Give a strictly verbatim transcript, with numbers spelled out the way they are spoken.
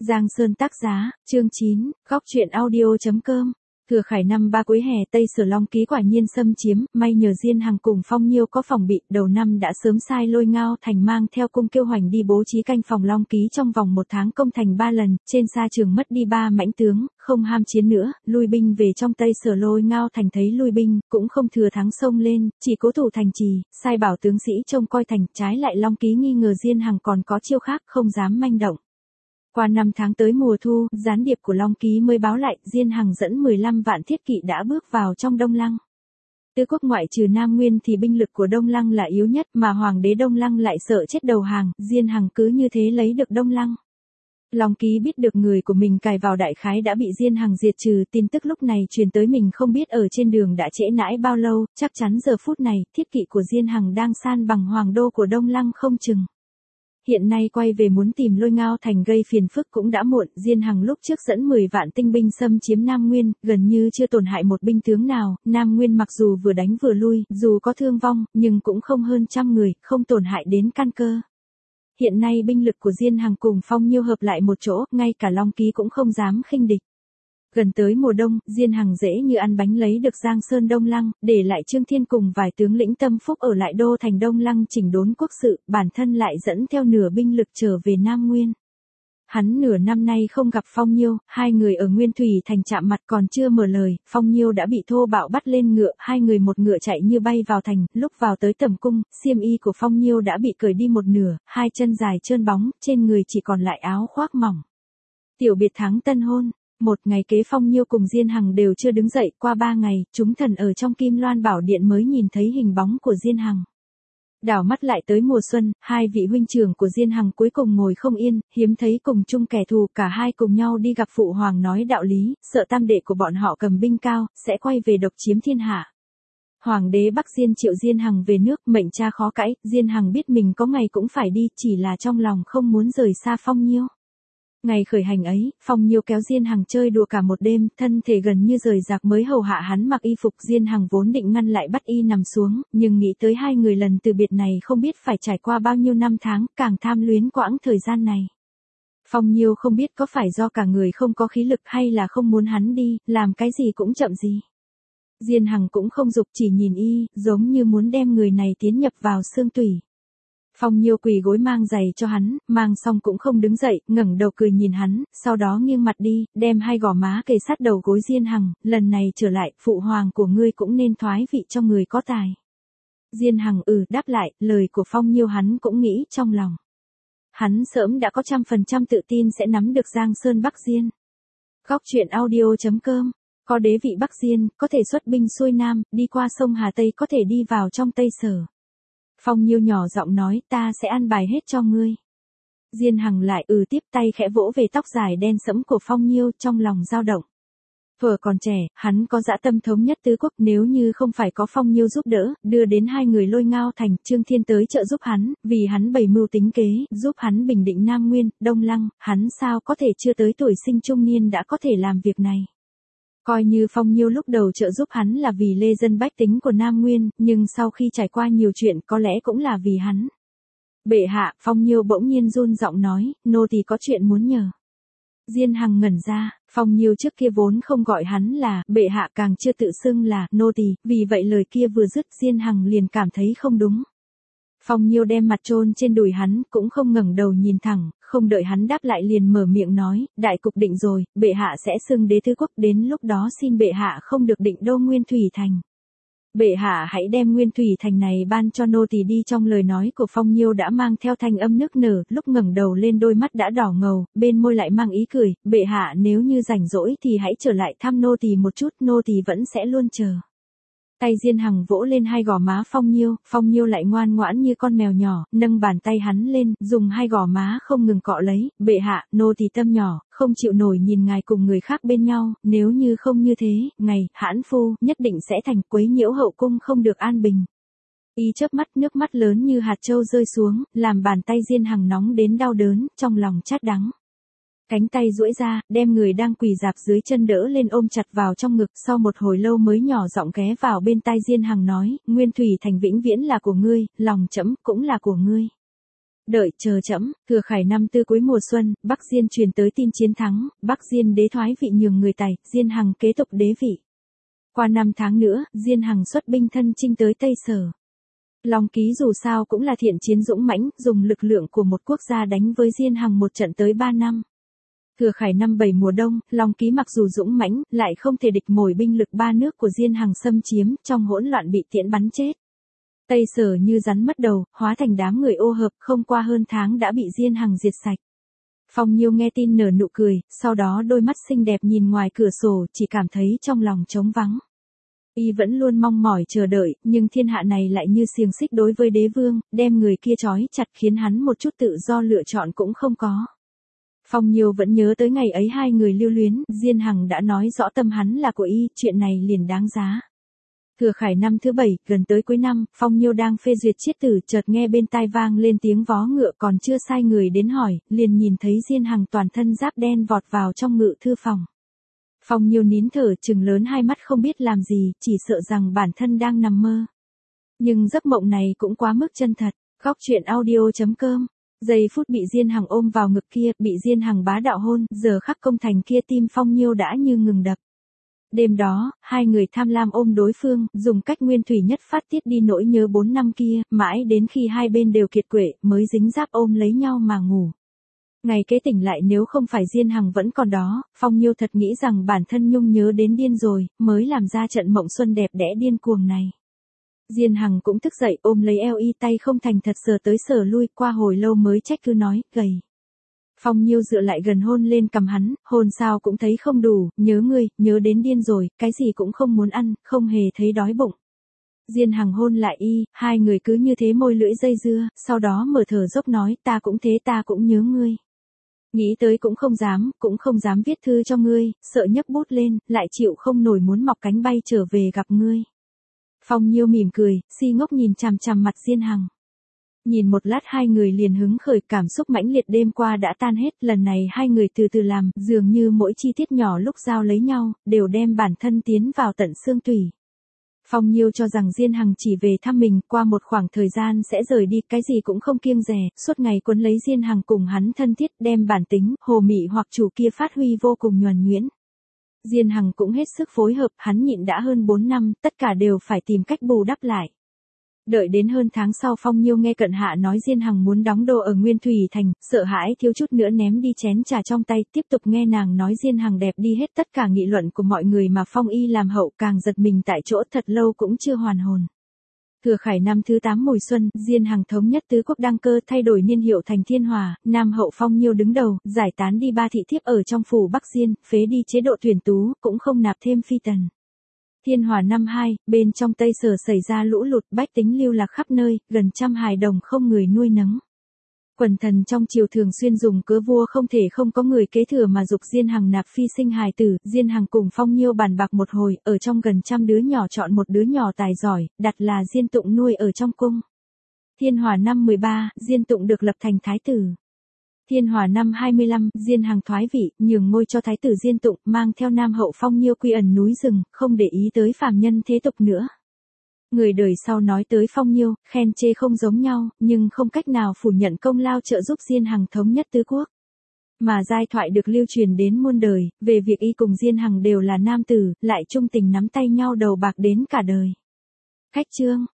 Giang Sơn tác giá, chương chín, góc truyện audio.com. Thừa khải năm ba cuối hè Tây Sở Long Ký quả nhiên xâm chiếm, may nhờ Diên Hằng cùng Phong Nhiêu có phòng bị, đầu năm đã sớm sai Lôi Ngao Thành mang theo cung Kiêu Hoành đi bố trí canh phòng Long Ký trong vòng một tháng công thành ba lần, trên sa trường mất đi ba mãnh tướng, không ham chiến nữa, lui binh về trong Tây Sở. Lôi Ngao Thành thấy lui binh, cũng không thừa thắng xông lên, chỉ cố thủ thành trì, sai bảo tướng sĩ trông coi thành, trái lại Long Ký nghi ngờ Diên Hằng còn có chiêu khác, không dám manh động. Qua năm tháng tới mùa thu, gián điệp của Long Ký mới báo lại, Diên Hằng dẫn mười lăm vạn thiết kỵ đã bước vào trong Đông Lăng. Tứ quốc ngoại trừ Nam Nguyên thì binh lực của Đông Lăng là yếu nhất, mà hoàng đế Đông Lăng lại sợ chết đầu hàng, Diên Hằng cứ như thế lấy được Đông Lăng. Long Ký biết được người của mình cài vào đại khái đã bị Diên Hằng diệt trừ, tin tức lúc này truyền tới mình không biết ở trên đường đã trễ nãi bao lâu, chắc chắn giờ phút này, thiết kỵ của Diên Hằng đang san bằng hoàng đô của Đông Lăng không chừng. Hiện nay quay về muốn tìm Lôi Ngao Thành gây phiền phức cũng đã muộn, Diên Hằng lúc trước dẫn mười vạn tinh binh xâm chiếm Nam Nguyên, gần như chưa tổn hại một binh tướng nào, Nam Nguyên mặc dù vừa đánh vừa lui, dù có thương vong, nhưng cũng không hơn trăm người, không tổn hại đến căn cơ. Hiện nay binh lực của Diên Hằng cùng Phong Nhiêu hợp lại một chỗ, ngay cả Long Ký cũng không dám khinh địch. Gần tới mùa đông, Diên Hằng dễ như ăn bánh lấy được Giang Sơn Đông Lăng, để lại Trương Thiên cùng vài tướng lĩnh tâm phúc ở lại đô thành Đông Lăng chỉnh đốn quốc sự, bản thân lại dẫn theo nửa binh lực trở về Nam Nguyên. Hắn nửa năm nay không gặp Phong Nhiêu, hai người ở Nguyên Thủy thành chạm mặt còn chưa mở lời, Phong Nhiêu đã bị thô bạo bắt lên ngựa, hai người một ngựa chạy như bay vào thành, lúc vào tới tầm cung, xiêm y của Phong Nhiêu đã bị cởi đi một nửa, hai chân dài trơn bóng, trên người chỉ còn lại áo khoác mỏng. Tiểu biệt thắng tân hôn. Một ngày kế Phong Nhiêu cùng Diên Hằng đều chưa đứng dậy, qua ba ngày, chúng thần ở trong Kim Loan Bảo Điện mới nhìn thấy hình bóng của Diên Hằng. Đảo mắt lại tới mùa xuân, hai vị huynh trưởng của Diên Hằng cuối cùng ngồi không yên, hiếm thấy cùng chung kẻ thù, cả hai cùng nhau đi gặp phụ hoàng nói đạo lý, sợ tam đệ của bọn họ cầm binh cao, sẽ quay về độc chiếm thiên hạ. Hoàng đế Bắc Diên triệu Diên Hằng về nước, mệnh cha khó cãi, Diên Hằng biết mình có ngày cũng phải đi, chỉ là trong lòng không muốn rời xa Phong Nhiêu. Ngày khởi hành ấy, Phong Nhiêu kéo Diên Hằng chơi đùa cả một đêm, thân thể gần như rời rạc mới hầu hạ hắn mặc y phục. Diên Hằng vốn định ngăn lại bắt y nằm xuống, nhưng nghĩ tới hai người lần từ biệt này không biết phải trải qua bao nhiêu năm tháng, càng tham luyến quãng thời gian này. Phong Nhiêu không biết có phải do cả người không có khí lực hay là không muốn hắn đi, làm cái gì cũng chậm gì. Diên Hằng cũng không dục, chỉ nhìn y, giống như muốn đem người này tiến nhập vào xương tủy. Phong Nhiêu quỳ gối mang giày cho hắn, mang xong cũng không đứng dậy, ngẩng đầu cười nhìn hắn, sau đó nghiêng mặt đi, đem hai gò má kề sát đầu gối Diên Hằng, lần này trở lại, phụ hoàng của ngươi cũng nên thoái vị cho người có tài. Diên Hằng ừ đáp lại, lời của Phong Nhiêu hắn cũng nghĩ trong lòng. Hắn sớm đã có trăm phần trăm tự tin sẽ nắm được Giang Sơn Bắc Diên. Góc truyện audio.com, có đế vị Bắc Diên, có thể xuất binh xuôi Nam, đi qua sông Hà Tây, có thể đi vào trong Tây Sở. Phong Nhiêu nhỏ giọng nói, ta sẽ an bài hết cho ngươi. Diên Hằng lại ừ tiếp, tay khẽ vỗ về tóc dài đen sẫm của Phong Nhiêu, trong lòng dao động. Thuở còn trẻ, hắn có dã tâm thống nhất tứ quốc, nếu như không phải có Phong Nhiêu giúp đỡ, đưa đến hai người Lôi Ngao Thành, Trương Thiên tới trợ giúp hắn, vì hắn bày mưu tính kế, giúp hắn bình định Nam Nguyên, Đông Lăng, hắn sao có thể chưa tới tuổi sinh trung niên đã có thể làm việc này. Coi như Phong Nhiêu lúc đầu trợ giúp hắn là vì lê dân bách tính của Nam Nguyên, nhưng sau khi trải qua nhiều chuyện có lẽ cũng là vì hắn. Bệ hạ, Phong Nhiêu bỗng nhiên run giọng nói, nô tỳ có chuyện muốn nhờ. Diên Hằng ngẩn ra, Phong Nhiêu trước kia vốn không gọi hắn là bệ hạ, càng chưa tự xưng là nô tỳ, vì vậy lời kia vừa dứt Diên Hằng liền cảm thấy không đúng. Phong Nhiêu đem mặt chôn trên đùi hắn, cũng không ngẩng đầu nhìn thẳng, không đợi hắn đáp lại liền mở miệng nói, đại cục định rồi, bệ hạ sẽ xưng đế tứ quốc, đến lúc đó xin bệ hạ không được định đô Nguyên Thủy Thành. Bệ hạ hãy đem Nguyên Thủy Thành này ban cho nô tỳ đi. Trong lời nói của Phong Nhiêu đã mang theo thanh âm nức nở, lúc ngẩng đầu lên đôi mắt đã đỏ ngầu, bên môi lại mang ý cười, bệ hạ nếu như rảnh rỗi thì hãy trở lại thăm nô tỳ một chút, nô tỳ vẫn sẽ luôn chờ. Tay Diên Hằng vỗ lên hai gò má Phong Nhiêu, Phong Nhiêu lại ngoan ngoãn như con mèo nhỏ, nâng bàn tay hắn lên, dùng hai gò má không ngừng cọ lấy, bệ hạ, nô tỳ tâm nhỏ, không chịu nổi nhìn ngài cùng người khác bên nhau, nếu như không như thế, ngày, hãn phu, nhất định sẽ thành quấy nhiễu hậu cung không được an bình. Y chớp mắt, nước mắt lớn như hạt châu rơi xuống, làm bàn tay Diên Hằng nóng đến đau đớn, trong lòng chát đắng. Cánh tay duỗi ra, đem người đang quỳ rạp dưới chân đỡ lên ôm chặt vào trong ngực, sau một hồi lâu mới nhỏ giọng ghé vào bên tai Diên Hằng nói, Nguyên Thủy Thành vĩnh viễn là của ngươi, lòng trẫm cũng là của ngươi. Đợi chờ trẫm. Thừa khải năm tư cuối mùa xuân, Bắc Diên truyền tới tin chiến thắng, Bắc Diên đế thoái vị nhường người Tài, Diên Hằng kế tục đế vị. Qua năm tháng nữa, Diên Hằng xuất binh thân chinh tới Tây Sở. Long Ký dù sao cũng là thiện chiến dũng mãnh, dùng lực lượng của một quốc gia đánh với Diên Hằng một trận tới ba năm. Thừa khải năm bảy mùa đông, Long Ký mặc dù dũng mãnh, lại không thể địch nổi binh lực ba nước của Diên Hằng xâm chiếm, trong hỗn loạn bị tiễn bắn chết. Tây Sở như rắn mất đầu, hóa thành đám người ô hợp, không qua hơn tháng đã bị Diên Hằng diệt sạch. Phong Nhiêu nghe tin nở nụ cười, sau đó đôi mắt xinh đẹp nhìn ngoài cửa sổ, chỉ cảm thấy trong lòng trống vắng. Y vẫn luôn mong mỏi chờ đợi, nhưng thiên hạ này lại như xiềng xích đối với đế vương, đem người kia trói chặt khiến hắn một chút tự do lựa chọn cũng không có. Phong Nhiêu vẫn nhớ tới ngày ấy hai người lưu luyến, Diên Hằng đã nói rõ tâm hắn là của y, chuyện này liền đáng giá. Thừa khải năm thứ bảy, gần tới cuối năm, Phong Nhiêu đang phê duyệt chiết tử, chợt nghe bên tai vang lên tiếng vó ngựa, còn chưa sai người đến hỏi, liền nhìn thấy Diên Hằng toàn thân giáp đen vọt vào trong ngự thư phòng. Phong Nhiêu nín thở trừng lớn hai mắt không biết làm gì, chỉ sợ rằng bản thân đang nằm mơ. Nhưng giấc mộng này cũng quá mức chân thật. Góc truyện audio chấm com. Giây phút bị Diên Hằng ôm vào ngực kia, bị Diên Hằng bá đạo hôn, giờ khắc công thành kia tim Phong Nhiêu đã như ngừng đập. Đêm đó, hai người tham lam ôm đối phương, dùng cách nguyên thủy nhất phát tiết đi nỗi nhớ bốn năm kia, mãi đến khi hai bên đều kiệt quệ, mới dính giáp ôm lấy nhau mà ngủ. Ngày kế tỉnh lại nếu không phải Diên Hằng vẫn còn đó, Phong Nhiêu thật nghĩ rằng bản thân nhung nhớ đến điên rồi, mới làm ra trận mộng xuân đẹp đẽ điên cuồng này. Diên Hằng cũng thức dậy ôm lấy eo y, tay không thành thật sờ tới sờ lui, qua hồi lâu mới trách cứ nói, gầy. Phong Nhiêu dựa lại gần hôn lên cằm hắn, hôn sao cũng thấy không đủ, nhớ ngươi, nhớ đến điên rồi, cái gì cũng không muốn ăn, không hề thấy đói bụng. Diên Hằng hôn lại y, hai người cứ như thế môi lưỡi dây dưa, sau đó mở thở dốc nói, ta cũng thế, ta cũng nhớ ngươi. Nghĩ tới cũng không dám, cũng không dám viết thư cho ngươi, sợ nhấc bút lên, lại chịu không nổi muốn mọc cánh bay trở về gặp ngươi. Phong Nhiêu mỉm cười, si ngốc nhìn chằm chằm mặt Diên Hằng. Nhìn một lát hai người liền hứng khởi, cảm xúc mãnh liệt đêm qua đã tan hết, lần này hai người từ từ làm, dường như mỗi chi tiết nhỏ lúc giao lấy nhau, đều đem bản thân tiến vào tận xương tủy. Phong Nhiêu cho rằng Diên Hằng chỉ về thăm mình, qua một khoảng thời gian sẽ rời đi, cái gì cũng không kiêng dè, suốt ngày quấn lấy Diên Hằng cùng hắn thân thiết, đem bản tính, hồ mị hoặc chủ kia phát huy vô cùng nhuần nhuyễn. Diên Hằng cũng hết sức phối hợp, hắn nhịn đã hơn bốn năm, tất cả đều phải tìm cách bù đắp lại. Đợi đến hơn tháng sau Phong Nhiêu nghe cận hạ nói Diên Hằng muốn đóng đô ở Nguyên Thủy Thành, sợ hãi thiếu chút nữa ném đi chén trà trong tay, tiếp tục nghe nàng nói Diên Hằng đẹp đi hết tất cả nghị luận của mọi người mà Phong Y làm hậu càng giật mình tại chỗ, thật lâu cũng chưa hoàn hồn. Thừa khải năm thứ tám mùi xuân, Diên Hằng thống nhất tứ quốc đăng cơ, thay đổi niên hiệu thành Thiên Hòa, Nam hậu Phong Nhiêu đứng đầu, giải tán đi ba thị thiếp ở trong phủ Bắc Diên, phế đi chế độ tuyển tú, cũng không nạp thêm phi tần. Thiên Hòa năm hai, bên trong Tây Sở xảy ra lũ lụt, bách tính lưu lạc khắp nơi, gần trăm hài đồng không người nuôi nấng. Quần thần trong triều thường xuyên dùng cớ vua không thể không có người kế thừa mà giục Diên Hằng nạp phi sinh hài tử. Diên Hằng cùng Phong Nhiêu bàn bạc một hồi, ở trong gần trăm đứa nhỏ chọn một đứa nhỏ tài giỏi, đặt là Diên Tụng nuôi ở trong cung. Thiên Hòa năm mười ba, Diên Tụng được lập thành thái tử. Thiên Hòa năm hai mươi lăm, Diên Hằng thoái vị, nhường ngôi cho thái tử Diên Tụng, mang theo Nam hậu Phong Nhiêu quy ẩn núi rừng, không để ý tới phàm nhân thế tục nữa. Người đời sau nói tới Phong Nhiêu, khen chê không giống nhau, nhưng không cách nào phủ nhận công lao trợ giúp Diên Hằng thống nhất tứ quốc. Mà giai thoại được lưu truyền đến muôn đời, về việc y cùng Diên Hằng đều là nam tử, lại chung tình nắm tay nhau đầu bạc đến cả đời. Khách chương.